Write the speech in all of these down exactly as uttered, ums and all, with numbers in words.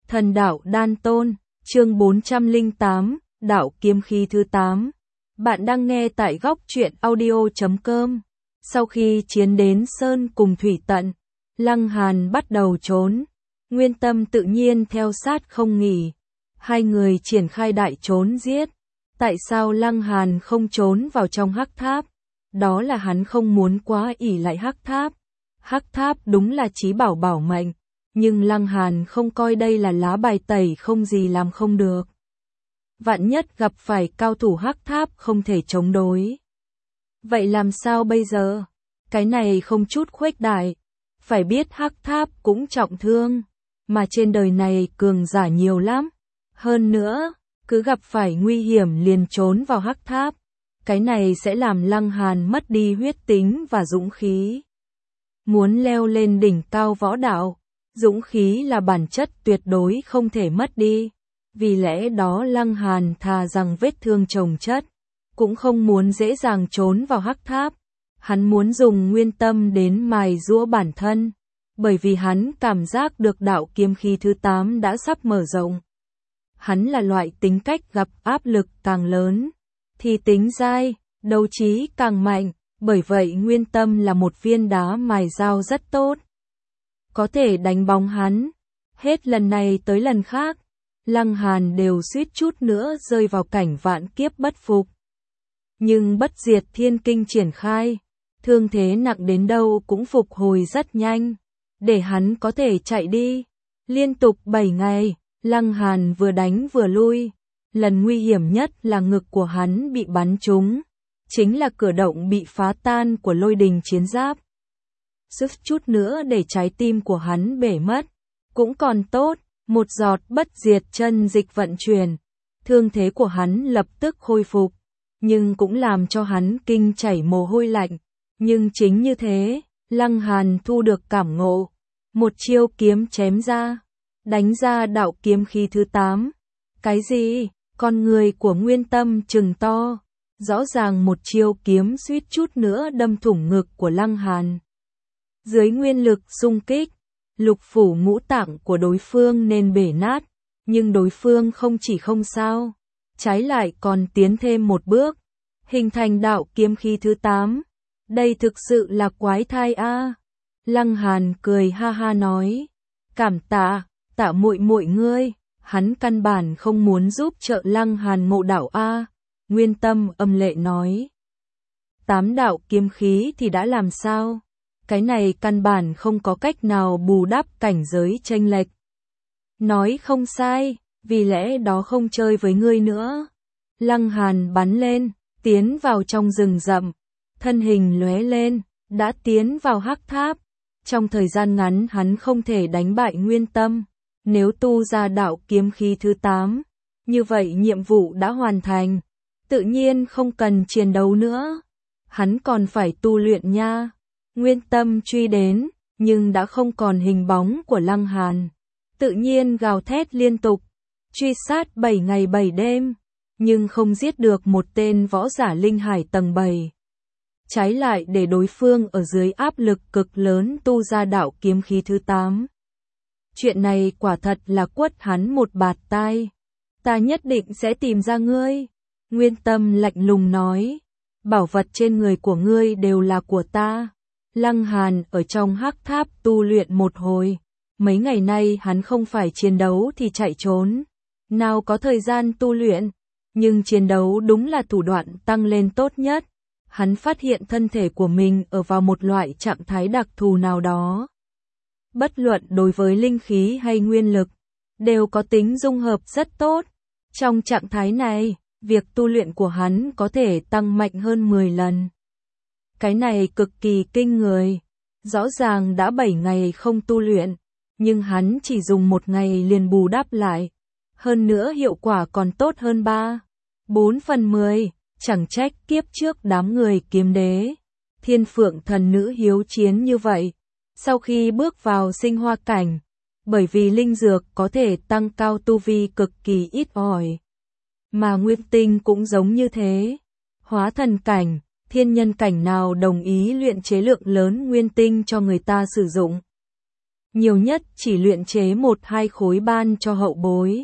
Thần đạo đan tôn, chương bốn trăm lẻ tám, đạo kiếm khí thứ tám. Bạn đang nghe tại góc truyện audio chấm com. Sau khi chiến đến Sơn cùng Thủy Tận, Lăng Hàn bắt đầu trốn. Nguyên Tâm tự nhiên theo sát không nghỉ. Hai người triển khai đại trốn giết. Tại sao Lăng Hàn không trốn vào trong hắc tháp? Đó là hắn không muốn quá ỷ lại hắc tháp. Hắc tháp đúng là chí bảo bảo mệnh. Nhưng Lăng Hàn không coi đây là lá bài tẩy không gì làm không được. Vạn nhất gặp phải cao thủ hắc tháp không thể chống đối. Vậy làm sao bây giờ? Cái này không chút khuếch đại. Phải biết hắc tháp cũng trọng thương. Mà trên đời này cường giả nhiều lắm. Hơn nữa, cứ gặp phải nguy hiểm liền trốn vào hắc tháp. Cái này sẽ làm Lăng Hàn mất đi huyết tính và dũng khí. Muốn leo lên đỉnh cao võ đạo, dũng khí là bản chất tuyệt đối không thể mất đi. Vì lẽ đó Lăng Hàn thà rằng vết thương chồng chất, cũng không muốn dễ dàng trốn vào hắc tháp. Hắn muốn dùng nguyên tâm đến mài giũa bản thân, bởi vì hắn cảm giác được đạo kiếm khí thứ tám đã sắp mở rộng. Hắn là loại tính cách gặp áp lực càng lớn, thì tính dai, đấu trí càng mạnh, bởi vậy nguyên tâm là một viên đá mài dao rất tốt. Có thể đánh bóng hắn. Hết lần này tới lần khác, Lăng Hàn đều suýt chút nữa rơi vào cảnh vạn kiếp bất phục. Nhưng bất diệt thiên kinh triển khai, thương thế nặng đến đâu cũng phục hồi rất nhanh, để hắn có thể chạy đi. Liên tục bảy ngày, Lăng Hàn vừa đánh vừa lui. Lần nguy hiểm nhất là ngực của hắn bị bắn trúng, chính là cửa động bị phá tan của lôi đình chiến giáp. Sức chút nữa để trái tim của hắn bể mất. Cũng còn tốt, một giọt bất diệt chân dịch vận chuyển, thương thế của hắn lập tức khôi phục, nhưng cũng làm cho hắn kinh chảy mồ hôi lạnh. Nhưng chính như thế, Lăng Hàn thu được cảm ngộ, một chiêu kiếm chém ra, đánh ra đạo kiếm khí thứ tám. Cái gì? Con người của Nguyên Tâm trừng to, rõ ràng một chiêu kiếm suýt chút nữa đâm thủng ngực của Lăng Hàn. Dưới nguyên lực xung kích, lục phủ ngũ tạng của đối phương nên bể nát, nhưng đối phương không chỉ không sao, trái lại còn tiến thêm một bước, hình thành đạo kiếm khí thứ tám. Đây thực sự là quái thai a. À. Lăng Hàn cười ha ha nói, cảm tạ, tạ muội muội ngươi. Hắn căn bản không muốn giúp trợ Lăng Hàn ngộ đạo a. À. Nguyên Tâm âm lệ nói, tám đạo kiếm khí thì đã làm sao? Cái này căn bản không có cách nào bù đắp cảnh giới chênh lệch. Nói không sai, vì lẽ đó không chơi với ngươi nữa. Lăng Hàn bắn lên, tiến vào trong rừng rậm, thân hình lóe lên, đã tiến vào hắc tháp. Trong thời gian ngắn hắn không thể đánh bại Nguyên Tâm. Nếu tu ra đạo kiếm khí thứ tám, như vậy nhiệm vụ đã hoàn thành, tự nhiên không cần chiến đấu nữa. Hắn còn phải tu luyện nha. Nguyên Tâm truy đến, nhưng đã không còn hình bóng của Lăng Hàn. Tự nhiên gào thét liên tục, truy sát bảy ngày bảy đêm, nhưng không giết được một tên võ giả linh hải tầng bảy. Trái lại để đối phương ở dưới áp lực cực lớn tu ra đạo kiếm khí thứ tám. Chuyện này quả thật là quất hắn một bạt tai. Ta nhất định sẽ tìm ra ngươi. Nguyên Tâm lạnh lùng nói, bảo vật trên người của ngươi đều là của ta. Lăng Hàn ở trong hắc tháp tu luyện một hồi. Mấy ngày nay hắn không phải chiến đấu thì chạy trốn, nào có thời gian tu luyện. Nhưng chiến đấu đúng là thủ đoạn tăng lên tốt nhất. Hắn phát hiện thân thể của mình ở vào một loại trạng thái đặc thù nào đó. Bất luận đối với linh khí hay nguyên lực, đều có tính dung hợp rất tốt. Trong trạng thái này, việc tu luyện của hắn có thể tăng mạnh hơn mười lần. Cái này cực kỳ kinh người. Rõ ràng đã bảy ngày không tu luyện, nhưng hắn chỉ dùng một ngày liền bù đắp lại. Hơn nữa hiệu quả còn tốt hơn ba, bốn phần mười. Chẳng trách kiếp trước đám người kiếm đế, thiên phượng thần nữ hiếu chiến như vậy. Sau khi bước vào sinh hoa cảnh, bởi vì linh dược có thể tăng cao tu vi cực kỳ ít ỏi. Mà Nguyên Tinh cũng giống như thế. Hóa thần cảnh, thiên nhân cảnh nào đồng ý luyện chế lượng lớn nguyên tinh cho người ta sử dụng. nhiều nhất chỉ luyện chế một hai khối ban cho hậu bối,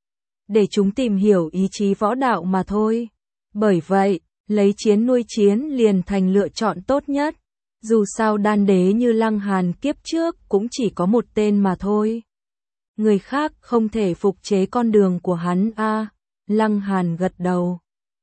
để chúng tìm hiểu ý chí võ đạo mà thôi. Bởi vậy, lấy chiến nuôi chiến liền thành lựa chọn tốt nhất. Dù sao đan đế như Lăng Hàn kiếp trước cũng chỉ có một tên mà thôi. Người khác không thể phục chế con đường của hắn a. À, Lăng Hàn gật đầu.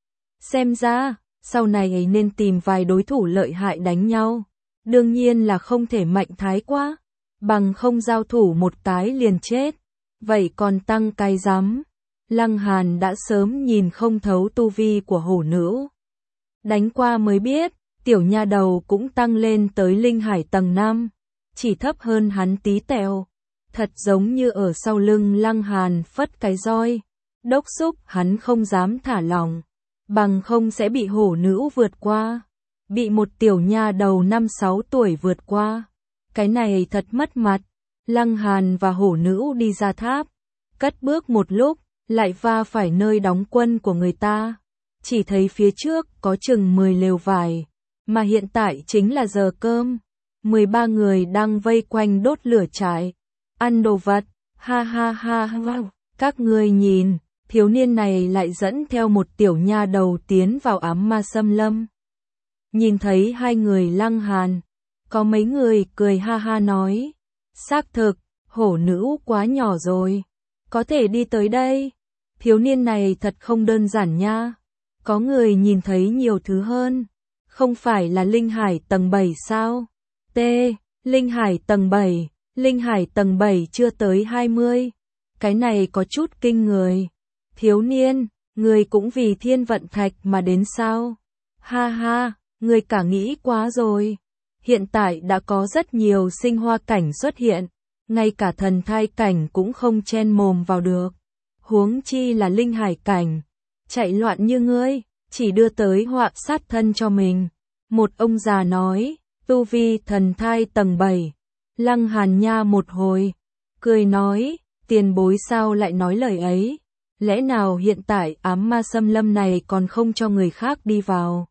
Xem ra, sau này ấy nên tìm vài đối thủ lợi hại đánh nhau. Đương nhiên là không thể mạnh thái quá, bằng không giao thủ một cái liền chết. Vậy còn tăng cái rắm. Lăng Hàn đã sớm nhìn không thấu tu vi của hổ nữ. Đánh qua mới biết, tiểu nha đầu cũng tăng lên tới linh hải tầng năm, chỉ thấp hơn hắn tí tẹo. Thật giống như ở sau lưng Lăng Hàn phất cái roi, đốc xúc hắn không dám thả lỏng, bằng không sẽ bị hổ nữ vượt qua. Bị một tiểu nha đầu năm sáu tuổi vượt qua, cái này thật mất mặt. Lăng Hàn và hổ nữ đi ra tháp, cất bước một lúc, lại va phải nơi đóng quân của người ta. Chỉ thấy phía trước có chừng mười lều vải, mà hiện tại chính là giờ cơm. mười ba người đang vây quanh đốt lửa trại, ăn đồ vật, ha ha ha ha. Các ngươi nhìn, thiếu niên này lại dẫn theo một tiểu nha đầu tiến vào ám ma xâm lâm. Nhìn thấy hai người Lăng Hàn, có mấy người cười ha ha nói, xác thực, hổ nữ quá nhỏ rồi, có thể đi tới đây. Thiếu niên này thật không đơn giản nha. Có người nhìn thấy nhiều thứ hơn, không phải là linh hải tầng bảy sao? T. Linh hải tầng bảy, linh hải tầng bảy chưa tới hai mươi. Cái này có chút kinh người. Thiếu niên, người cũng vì thiên vận thạch mà đến sao? Ha ha, người cả nghĩ quá rồi. Hiện tại đã có rất nhiều sinh hoa cảnh xuất hiện, ngay cả thần thai cảnh cũng không chen mồm vào được. Huống chi là linh hải cảnh, chạy loạn như ngươi, chỉ đưa tới họa sát thân cho mình. Một ông già nói, tu vi thần thai tầng bảy. Lăng Hàn nha một hồi, cười nói, tiền bối sao lại nói lời ấy? Lẽ nào hiện tại ám ma xâm lâm này còn không cho người khác đi vào?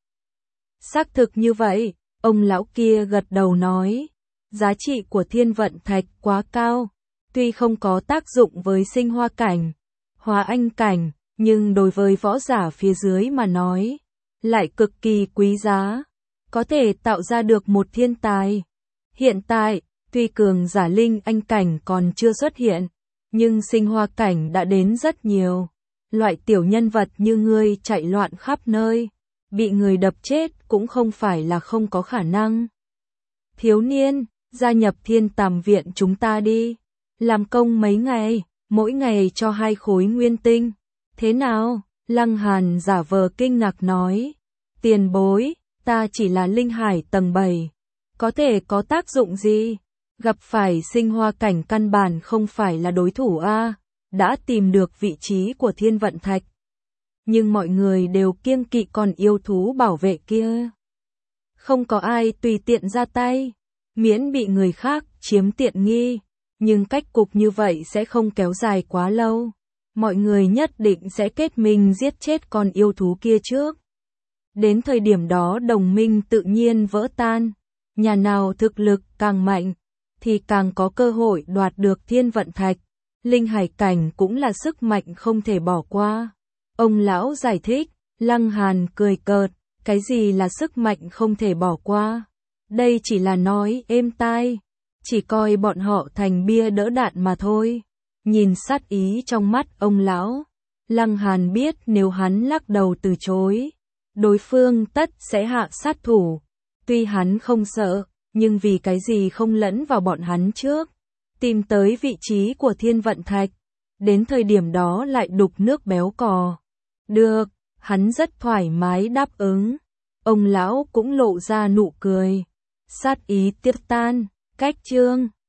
Xác thực như vậy, ông lão kia gật đầu nói, giá trị của thiên vận thạch quá cao, tuy không có tác dụng với sinh hoa cảnh, hóa anh cảnh, nhưng đối với võ giả phía dưới mà nói, lại cực kỳ quý giá, có thể tạo ra được một thiên tài. Hiện tại, tuy cường giả linh anh cảnh còn chưa xuất hiện, nhưng sinh hoa cảnh đã đến rất nhiều. Loại tiểu nhân vật như ngươi chạy loạn khắp nơi, bị người đập chết cũng không phải là không có khả năng. Thiếu niên, gia nhập thiên tàm viện chúng ta đi, làm công mấy ngày, mỗi ngày cho hai khối nguyên tinh. Thế nào? Lăng Hàn giả vờ kinh ngạc nói, tiền bối, ta chỉ là linh hải tầng bảy, có thể có tác dụng gì? Gặp phải sinh hoa cảnh căn bản không phải là đối thủ a. Đã tìm được vị trí của thiên vận thạch, nhưng mọi người đều kiêng kỵ con yêu thú bảo vệ kia. Không có ai tùy tiện ra tay, miễn bị người khác chiếm tiện nghi, nhưng cách cục như vậy sẽ không kéo dài quá lâu. Mọi người nhất định sẽ kết minh giết chết con yêu thú kia trước. Đến thời điểm đó đồng minh tự nhiên vỡ tan, nhà nào thực lực càng mạnh, thì càng có cơ hội đoạt được thiên vận thạch. Linh hải cảnh cũng là sức mạnh không thể bỏ qua. Ông lão giải thích, Lăng Hàn cười cợt, cái gì là sức mạnh không thể bỏ qua? Đây chỉ là nói êm tai, chỉ coi bọn họ thành bia đỡ đạn mà thôi. Nhìn sát ý trong mắt ông lão, Lăng Hàn biết nếu hắn lắc đầu từ chối, đối phương tất sẽ hạ sát thủ. Tuy hắn không sợ, nhưng vì cái gì không lẫn vào bọn hắn trước, tìm tới vị trí của thiên vận thạch, đến thời điểm đó lại đục nước béo cò. Được, hắn rất thoải mái đáp ứng. Ông lão cũng lộ ra nụ cười. Sát ý tiêu tan, cách chương